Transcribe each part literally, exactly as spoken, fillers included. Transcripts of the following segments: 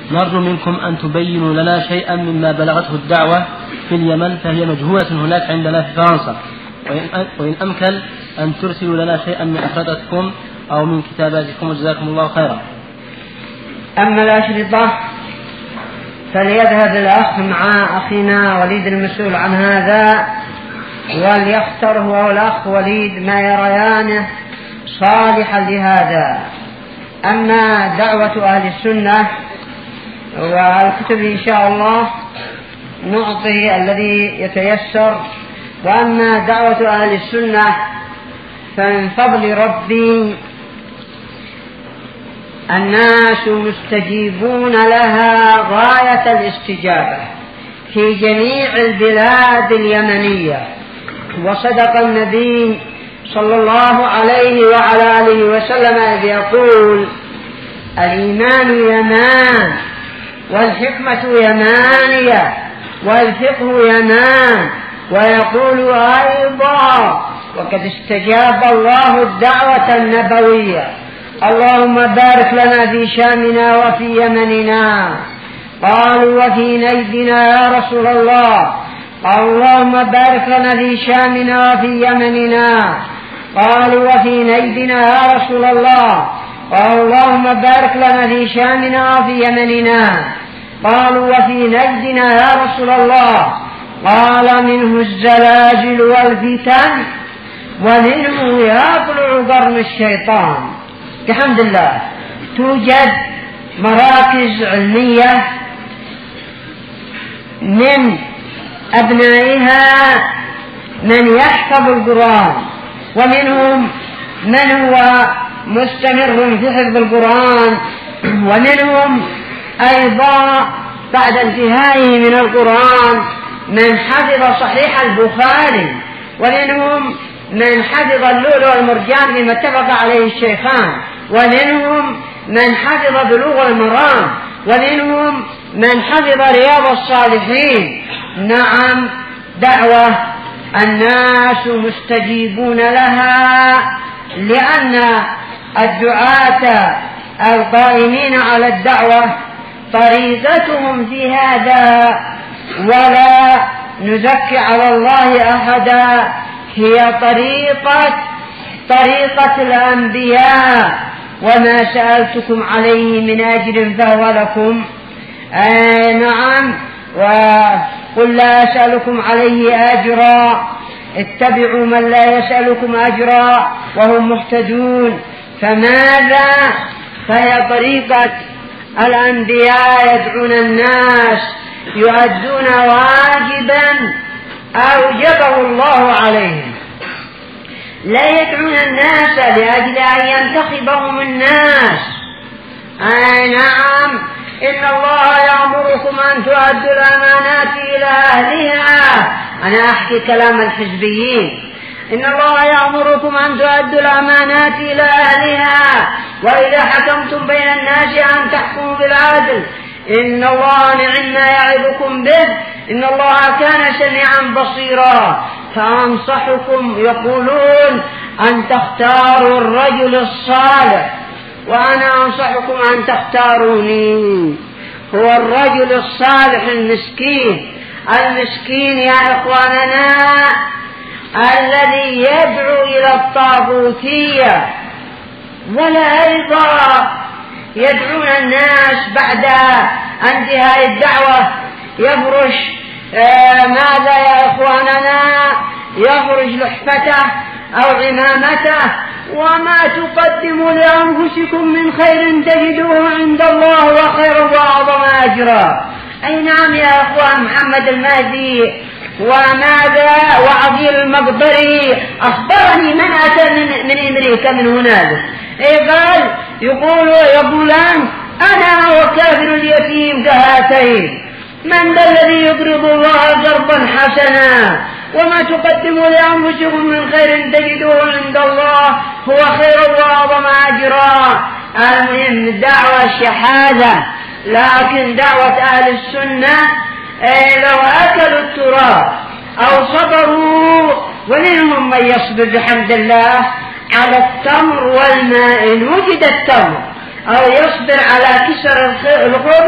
نرجو منكم أن تبينوا لنا شيئا مما بلغته الدعوة في اليمن فهي مجهولة هناك عندنا في فرنسا، وإن أمكن أن ترسلوا لنا شيئا من أفردتكم أو من كتاباتكم، جزاكم الله خيرا. أما الأشرطة فليذهب الأخ مع أخينا وليد المسؤول عن هذا وليختر هو والأخ وليد ما يريانه صالحا لهذا. أما دعوة أهل السنة والكتب إن شاء الله نعطي الذي يتيسر. وأما دعوة أهل السنة فمن فضل ربي الناس مستجيبون لها غاية الاستجابة في جميع البلاد اليمنية. وصدق النبي صلى الله عليه وعلى آله وسلم إذ يقول الإيمان يمان والحكمة يمانية والفقه يمان. ويقول أيضا وقد استجاب الله الدعوة النبوية اللهم بارك لنا في شامنا وفي يمننا. قالوا وفي نيدنا يا رسول الله. قالوا اللهم بارك لنا في شامنا وفي يمننا. قالوا وفي نيدنا يا رسول الله. قالوا اللهم بارك لنا في شامنا وفي يمننا. قالوا وفي نيدنا يا رسول الله. قال منه الزلازل والفتن ومنه يطلع قرن الشيطان. بحمد الله توجد مراكز علمية من أبنائها من يحفظ القرآن ومنهم من هو مستمر في حفظ القرآن ومنهم أيضا بعد انتهائه من القرآن من حفظ صحيح البخاري ومنهم من حفظ اللؤلؤ والمرجان بما اتفق عليه الشيخان ومنهم من حفظ بلوغ المرام ومنهم من حفظ رياض الصالحين. نعم دعوة الناس مستجيبون لها لأن الدعاة القائمين على الدعوة طريقتهم في هذا ولا نزكي على الله أحدا هي طريقة طريقة الأنبياء. وما سألتكم عليه من أجر فهو لكم. آه نعم وقل لا أسألكم عليه أجرا اتبعوا من لا يسألكم أجرا وهم مهتدون. فماذا فهي طريقة الأنبياء يدعون الناس يؤدون واجبا أوجبه الله عليهم لا يدعون الناس لأجل أن ينتخبهم الناس. آه نعم إن الله يأمركم أن تؤدوا الأمانات إلى أهلها. أنا أحكي كلام الحزبيين. إن الله يأمركم أن تؤدوا الأمانات إلى أهلها وإذا حكمتم بين الناس أن تحكموا بالعدل إن الله نعم ما يعظكم به إن الله كان سميعا بصيرا. فأنصحكم يقولون أن تختاروا الرجل الصالح وأنا أنصحكم أن تختاروني. هو الرجل الصالح المسكين المسكين يا إخواننا الذي يدعو إلى الطاغوتية ولا أيضا يدعون الناس بعد انتهاء الدعوة يفرش آه ماذا يا إخواننا يفرش لحفته أو عمامته. وما تقدموا لأنفسكم من خير تجدوه عند الله وخير وأعظم أجرا. أي نعم يا أخوان محمد المهدي وماذا وعظيم المقبري أخبرني من أتى من, من أمريكا من هنالك. إيه قال يقول يقولان أنا وكافر اليتيم كهاتين من ذا الذي يقرض الله قرضا حسنا وما تقدموا لأنفسكم من خير تجدوه عند الله هو خير وأعظم أجرا. المهم دعوة شهادة لكن دعوة أهل السنة إيه لو أكلوا التراب أو صبروا ومنهم من يصبر بحمد الله على التمر والماء إن وجد التمر أو يصبر على كسر الخبز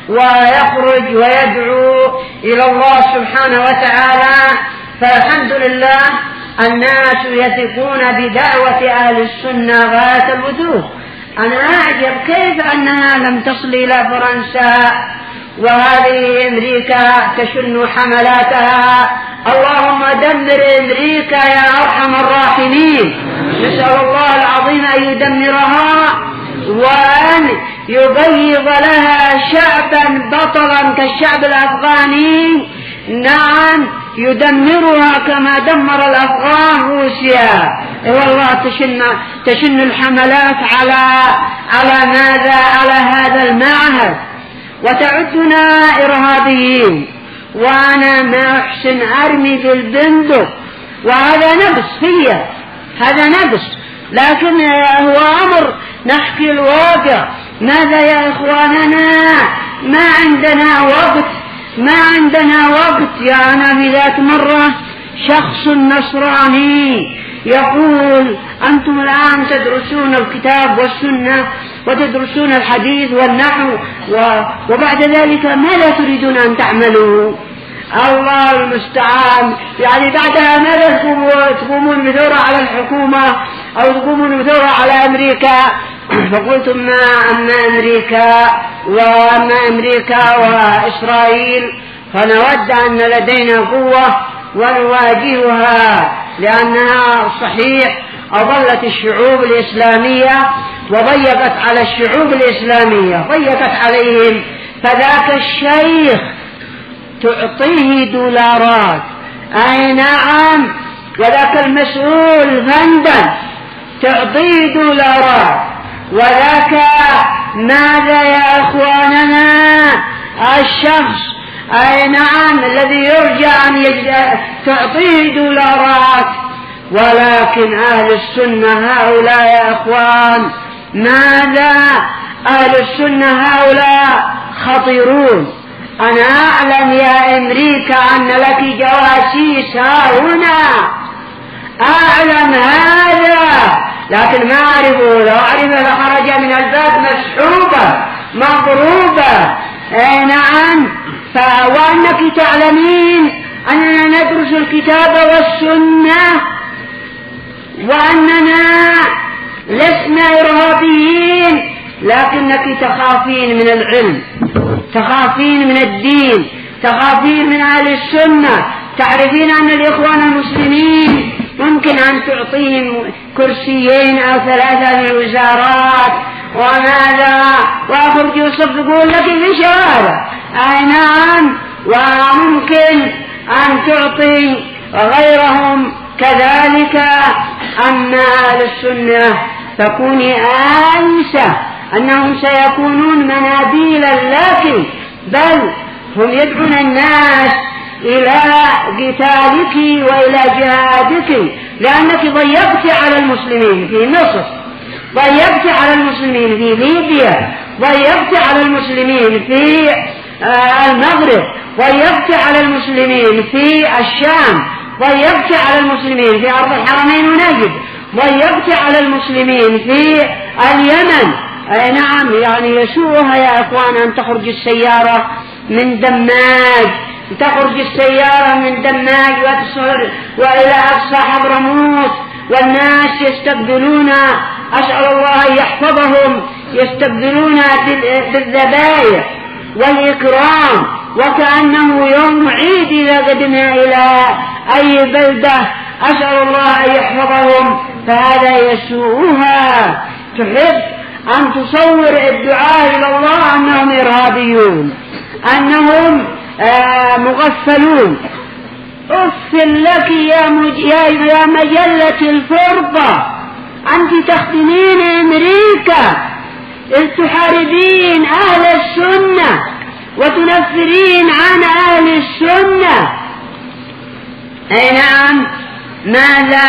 ويخرج ويدعو إلى الله سبحانه وتعالى. فالحمد لله الناس يثقون بدعوة أهل السنة غاية الوثوق. أنا أعجب كيف أنها لم تصل إلى فرنسا وهذه أمريكا تشن حملاتها. اللهم دمر أمريكا يا أرحم الراحمين. نسأل الله العظيم أن يدمرها وأن يبيض لها شعبا بطلا كالشعب الأفغاني. نعم يدمرها كما دمر الأفغان روسيا. والله تشن تشن الحملات على على ماذا؟ على هذا المعهد وتعدنا إرهابيين. وأنا ما أحسن أرمي بالبندق وهذا نبس فيا، هذا نبس، لكن هو أمر نحكي الواقع. ماذا يا إخواننا؟ ما عندنا وقت، ما عندنا وقت. يا أنا في ذات مرة شخص نصراني يقول أنتم الآن تدرسون الكتاب والسنة وتدرسون الحديث والنحو وبعد ذلك ماذا تريدون أن تعملوا؟ الله المستعان. يعني بعدها ماذا تقومون بثورة على الحكومة أو تقومون بثورة على أمريكا؟ فقلت ما أما أمريكا وأما أمريكا وإسرائيل فنود أن لدينا قوة ونواجهها، لأنها صحيح أضلت الشعوب الإسلامية وضيقت على الشعوب الإسلامية، ضيقت عليهم. فذاك الشيخ تعطيه دولارات، أي نعم، وذاك المسؤول فندا تعطيه دولارات. وذاك ماذا يا إخواننا؟ الشخص أي نعم الذي يرجى أن تعطيه دولارات. ولكن أهل السنة هؤلاء يا إخوان ماذا؟ أهل السنة هؤلاء خطيرون. أنا أعلم يا أمريكا أن لك جواسيس هنا، أعلم هذا، لكن ما أعرفه. لو أعرفه لخرج من الباب مسحوبة مضروبة. أي نعم. وأنك تعلمين أننا ندرس الكتاب والسنة وأننا لسنا إرهابيين، لكنك تخافين من العلم، تخافين من الدين، تخافين من أهل السنة. تعرفين أن الإخوان المسلمين ممكن أن تعطيهم كرسيين أو ثلاثة من الوزارات وماذا، وأخرج يصفقون لك في شوارع. أي نعم. وممكن أن تعطي غيرهم كذلك. أما أهل السنة تكوني آنسة أنهم سيكونون منابيلا لك، بل هم يدعون الناس إلى قتالك وإلى جهادك، لأنك ضيقت على المسلمين في مصر، ضيقت على المسلمين في ليبيا، ضيقت على المسلمين في المغرب، ضيقت على المسلمين في الشام، ضيقت على المسلمين في أرض الحرمين ونجد، ضيقت على المسلمين في اليمن. أي نعم. يعني يسوءها يا إخوان أن تخرج السيارة من دماج، تخرج السيارة من دماج وتصل وإلى أقصى حضرموت والناس يستقبلون، أسأل الله أن يحفظهم، يستقبلون بالذبائح والإكرام وكأنه يوم عيد إذا قدمنا إلى أي بلدة. أسأل الله أن يحفظهم. فهذا يسوءها. تحب أن تصور الدعاء إلى الله أنهم إرهابيون، أنهم آه مغفلون. أف لك يا, مج... يا مجلة الفرقة، أنت تخدمين أمريكا إذ تحاربين أهل السنة وتنفرين عن أهل السنة. أي نعم. ماذا؟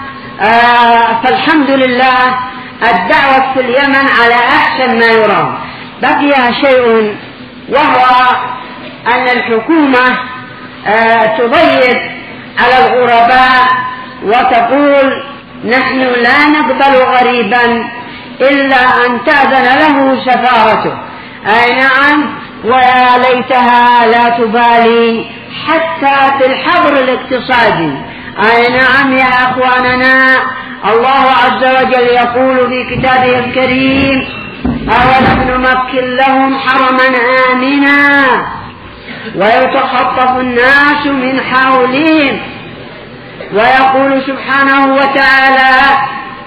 آه فالحمد لله الدعوة في اليمن على أحسن ما يرام. بقي شيء وهو أن الحكومة آه تضيق على الغرباء وتقول نحن لا نقبل غريبا إلا أن تأذن له سفارته. أي نعم. ويا ليتها لا تبالي حتى في الحظر الاقتصادي. أي نعم يا أخواننا، الله عز وجل يقول في كتابه الكريم: أولم نمكن لهم حرما آمنا ويتخطف الناس من حولهم. ويقول سبحانه وتعالى: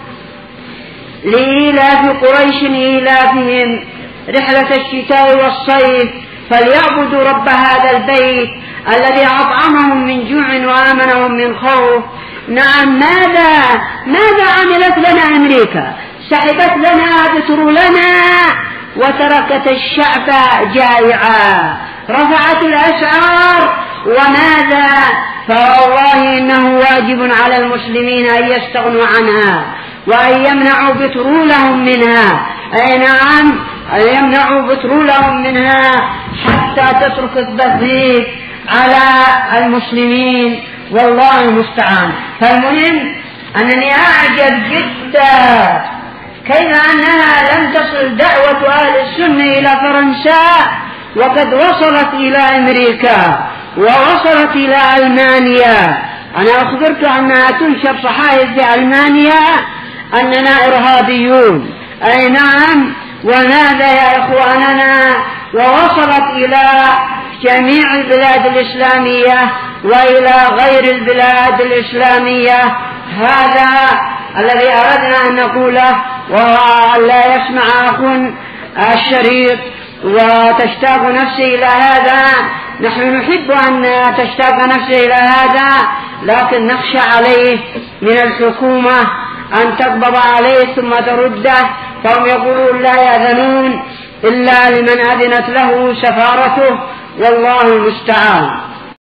لإيلاف قريش إيلافهم رحلة الشتاء والصيف فليعبدوا رب هذا البيت الذي أطعمهم من جوع وآمنهم من خوف. نعم، ماذا ماذا عملت لنا أمريكا؟ سحبت لنا بترولنا وتركت الشعب جائعا، رفعت الأسعار، وماذا؟ فوالله إنه واجب على المسلمين أن يستغنوا عنها وأن يمنعوا بترولهم منها. أي نعم، أن يمنعوا بترولهم منها حتى تترك التضييق على المسلمين، والله المستعان. فالمهم أنني أعجب جدا كيف أنها لم تصل دعوة أهل السنة إلى فرنسا وقد وصلت إلى أمريكا ووصلت إلى ألمانيا. أنا أخبرت أنها تنشر صحائف في ألمانيا أننا إرهابيون. أي نعم، وماذا يا إخواننا؟ ووصلت إلى جميع البلاد الإسلامية وإلى غير البلاد الإسلامية. هذا الذي أردنا أن نقوله، وأن لا يسمع أخ الشريط وتشتاق نفسي إلى هذا. نحن نحب أن تشتاق نفسي إلى هذا، لكن نخشى عليه من الحكومة أن تقبض عليه ثم ترده، فهم يقولون لا يأذنون إلا لمن أذنت له سفارته، والله المستعان.